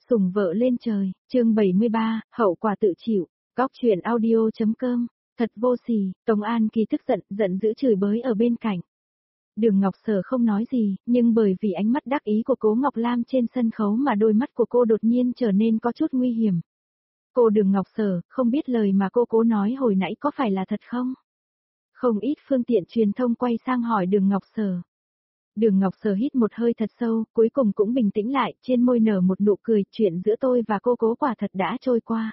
Sủng vợ lên trời, chương 73, hậu quả tự chịu, góc chuyện audio.com, thật vô sỉ, Tống An Kỳ tức giận dữ chửi bới ở bên cạnh. Đường Ngọc Sở không nói gì, nhưng bởi vì ánh mắt đắc ý của Cố Ngọc Lam trên sân khấu mà đôi mắt của cô đột nhiên trở nên có chút nguy hiểm. Cô Đường Ngọc Sở, không biết lời mà cô nói hồi nãy có phải là thật không? Không ít phương tiện truyền thông quay sang hỏi Đường Ngọc Sở. Đường Ngọc Sở hít một hơi thật sâu, cuối cùng cũng bình tĩnh lại, trên môi nở một nụ cười, chuyện giữa tôi và cô Cố quả thật đã trôi qua.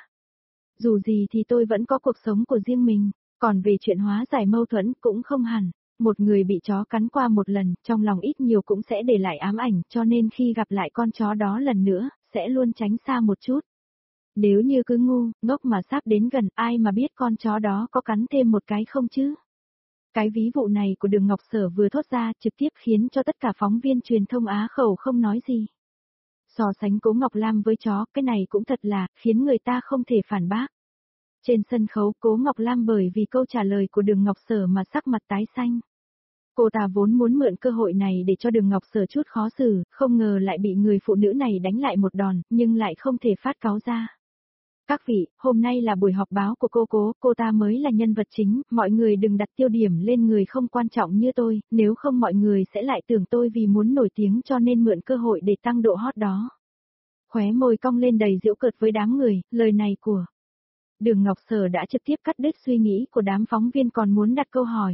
Dù gì thì tôi vẫn có cuộc sống của riêng mình, còn về chuyện hóa giải mâu thuẫn cũng không hẳn. Một người bị chó cắn qua một lần, trong lòng ít nhiều cũng sẽ để lại ám ảnh, cho nên khi gặp lại con chó đó lần nữa, sẽ luôn tránh xa một chút. Nếu như cứ ngu, ngốc mà sắp đến gần, ai mà biết con chó đó có cắn thêm một cái không chứ? Cái ví dụ này của Đường Ngọc Sở vừa thốt ra trực tiếp khiến cho tất cả phóng viên truyền thông Á khẩu không nói gì. So sánh Cố Ngọc Lam với chó, cái này cũng thật là, khiến người ta không thể phản bác. Trên sân khấu, Cố Ngọc Lam bởi vì câu trả lời của Đường Ngọc Sở mà sắc mặt tái xanh. Cô ta vốn muốn mượn cơ hội này để cho Đường Ngọc Sở chút khó xử, không ngờ lại bị người phụ nữ này đánh lại một đòn, nhưng lại không thể phát cáu ra. Các vị, hôm nay là buổi họp báo của cô ta mới là nhân vật chính, mọi người đừng đặt tiêu điểm lên người không quan trọng như tôi, nếu không mọi người sẽ lại tưởng tôi vì muốn nổi tiếng cho nên mượn cơ hội để tăng độ hot đó. Khóe môi cong lên đầy giễu cợt với đám người, lời này của Đường Ngọc Sở đã trực tiếp cắt đứt suy nghĩ của đám phóng viên còn muốn đặt câu hỏi.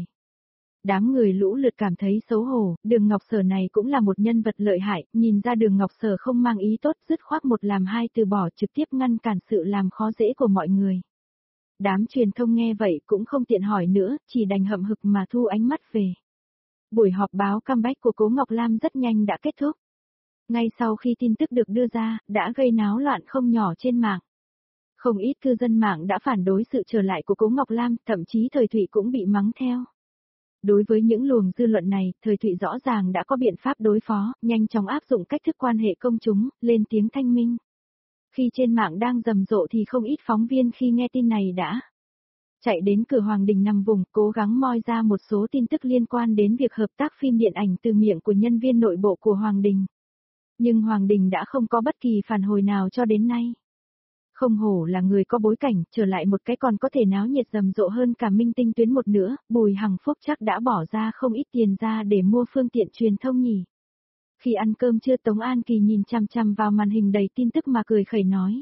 Đám người lũ lượt cảm thấy xấu hổ, Đường Ngọc Sở này cũng là một nhân vật lợi hại, nhìn ra Đường Ngọc Sở không mang ý tốt, dứt khoát một làm hai từ bỏ trực tiếp ngăn cản sự làm khó dễ của mọi người. Đám truyền thông nghe vậy cũng không tiện hỏi nữa, chỉ đành hậm hực mà thu ánh mắt về. Buổi họp báo comeback của Cố Ngọc Lam rất nhanh đã kết thúc. Ngay sau khi tin tức được đưa ra, đã gây náo loạn không nhỏ trên mạng. Không ít cư dân mạng đã phản đối sự trở lại của Cố Ngọc Lam, thậm chí Thời Thụy cũng bị mắng theo. Đối với những luồng dư luận này, Thời Thụy rõ ràng đã có biện pháp đối phó, nhanh chóng áp dụng cách thức quan hệ công chúng, lên tiếng thanh minh. Khi trên mạng đang rầm rộ thì không ít phóng viên khi nghe tin này đã chạy đến cửa Hoàng Đình nằm vùng, cố gắng moi ra một số tin tức liên quan đến việc hợp tác phim điện ảnh từ miệng của nhân viên nội bộ của Hoàng Đình. Nhưng Hoàng Đình đã không có bất kỳ phản hồi nào cho đến nay. Không hổ là người có bối cảnh, trở lại một cái còn có thể náo nhiệt rầm rộ hơn cả minh tinh tuyến một nữa, Bùi Hằng Phúc chắc đã bỏ ra không ít tiền ra để mua phương tiện truyền thông nhỉ. Khi ăn cơm trưa Tống An Kỳ nhìn chằm chằm vào màn hình đầy tin tức mà cười khẩy nói.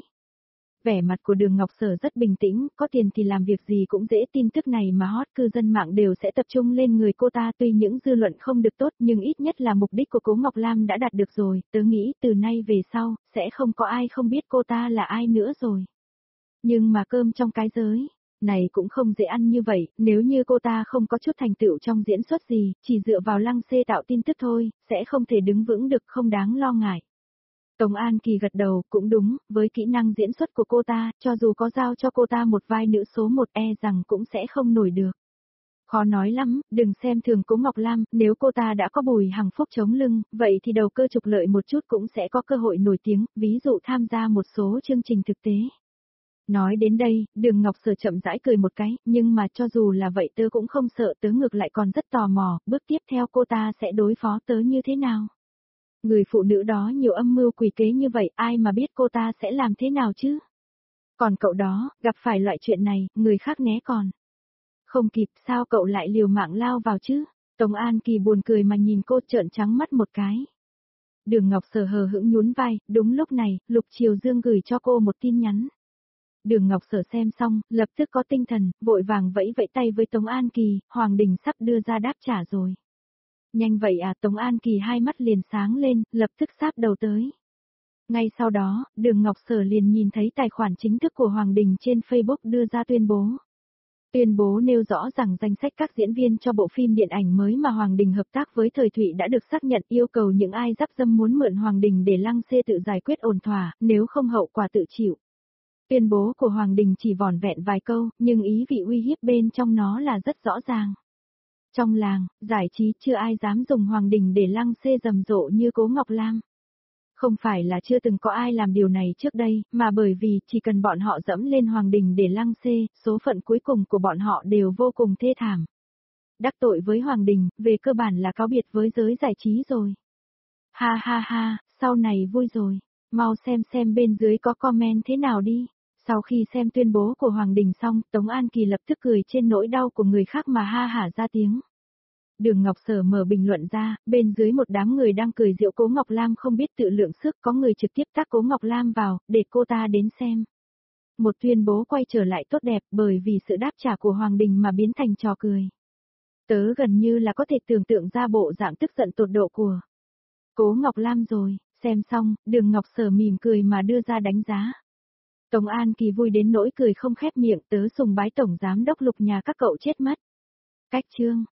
Vẻ mặt của Đường Ngọc Sở rất bình tĩnh, có tiền thì làm việc gì cũng dễ, tin tức này mà hot cư dân mạng đều sẽ tập trung lên người cô ta, tuy những dư luận không được tốt nhưng ít nhất là mục đích của Cố Ngọc Lam đã đạt được rồi, tớ nghĩ từ nay về sau, sẽ không có ai không biết cô ta là ai nữa rồi. Nhưng mà cơm trong cái giới này cũng không dễ ăn như vậy, nếu như cô ta không có chút thành tựu trong diễn xuất gì, chỉ dựa vào lăng xê tạo tin tức thôi, sẽ không thể đứng vững được, không đáng lo ngại. Tống An Kỳ gật đầu, cũng đúng, với kỹ năng diễn xuất của cô ta, cho dù có giao cho cô ta một vai nữ số 1 rằng cũng sẽ không nổi được. Khó nói lắm, đừng xem thường Cố Ngọc Lam, nếu cô ta đã có Bùi Hằng Phúc chống lưng, vậy thì đầu cơ trục lợi một chút cũng sẽ có cơ hội nổi tiếng, ví dụ tham gia một số chương trình thực tế. Nói đến đây, Đường Ngọc Sở chậm rãi cười một cái, nhưng mà cho dù là vậy tớ cũng không sợ, tớ ngược lại còn rất tò mò, bước tiếp theo cô ta sẽ đối phó tớ như thế nào. Người phụ nữ đó nhiều âm mưu quỷ kế như vậy, ai mà biết cô ta sẽ làm thế nào chứ? Còn cậu đó, gặp phải loại chuyện này, người khác né còn không kịp, sao cậu lại liều mạng lao vào chứ? Tống An Kỳ buồn cười mà nhìn cô, trợn trắng mắt một cái. Đường Ngọc Sở hờ hững nhún vai, đúng lúc này, Lục Triều Dương gửi cho cô một tin nhắn. Đường Ngọc Sở xem xong, lập tức có tinh thần, vội vàng vẫy vẫy tay với Tống An Kỳ, Hoàng Đình sắp đưa ra đáp trả rồi. Nhanh vậy à, Tống An Kỳ hai mắt liền sáng lên, lập tức sáp đầu tới. Ngay sau đó, Đường Ngọc Sở liền nhìn thấy tài khoản chính thức của Hoàng Đình trên Facebook đưa ra tuyên bố. Tuyên bố nêu rõ rằng danh sách các diễn viên cho bộ phim điện ảnh mới mà Hoàng Đình hợp tác với Thời Thụy đã được xác nhận, yêu cầu những ai dắp dâm muốn mượn Hoàng Đình để lăng xê tự giải quyết ổn thỏa, nếu không hậu quả tự chịu. Tuyên bố của Hoàng Đình chỉ vỏn vẹn vài câu, nhưng ý vị uy hiếp bên trong nó là rất rõ ràng. Trong làng, giải trí chưa ai dám dùng Hoàng Đình để lăng xê rầm rộ như Cố Ngọc Lam. Không phải là chưa từng có ai làm điều này trước đây, mà bởi vì chỉ cần bọn họ dẫm lên Hoàng Đình để lăng xê, số phận cuối cùng của bọn họ đều vô cùng thê thảm. Đắc tội với Hoàng Đình, về cơ bản là cáo biệt với giới giải trí rồi. Ha ha ha, sau này vui rồi. Mau xem bên dưới có comment thế nào đi. Sau khi xem tuyên bố của Hoàng Đình xong, Tống An Kỳ lập tức cười trên nỗi đau của người khác mà ha hả ra tiếng. Đường Ngọc Sở mở bình luận ra, bên dưới một đám người đang cười giễu Cố Ngọc Lam không biết tự lượng sức, có người trực tiếp tag Cố Ngọc Lam vào, để cô ta đến xem. Một tuyên bố quay trở lại tốt đẹp bởi vì sự đáp trả của Hoàng Đình mà biến thành trò cười. Tớ gần như là có thể tưởng tượng ra bộ dạng tức giận tột độ của Cố Ngọc Lam rồi. Xem xong, Đường Ngọc Sở mỉm cười mà đưa ra đánh giá. Tống An Kỳ vui đến nỗi cười không khép miệng, tớ sùng bái tổng giám đốc Lục nhà các cậu chết mất. Cách chương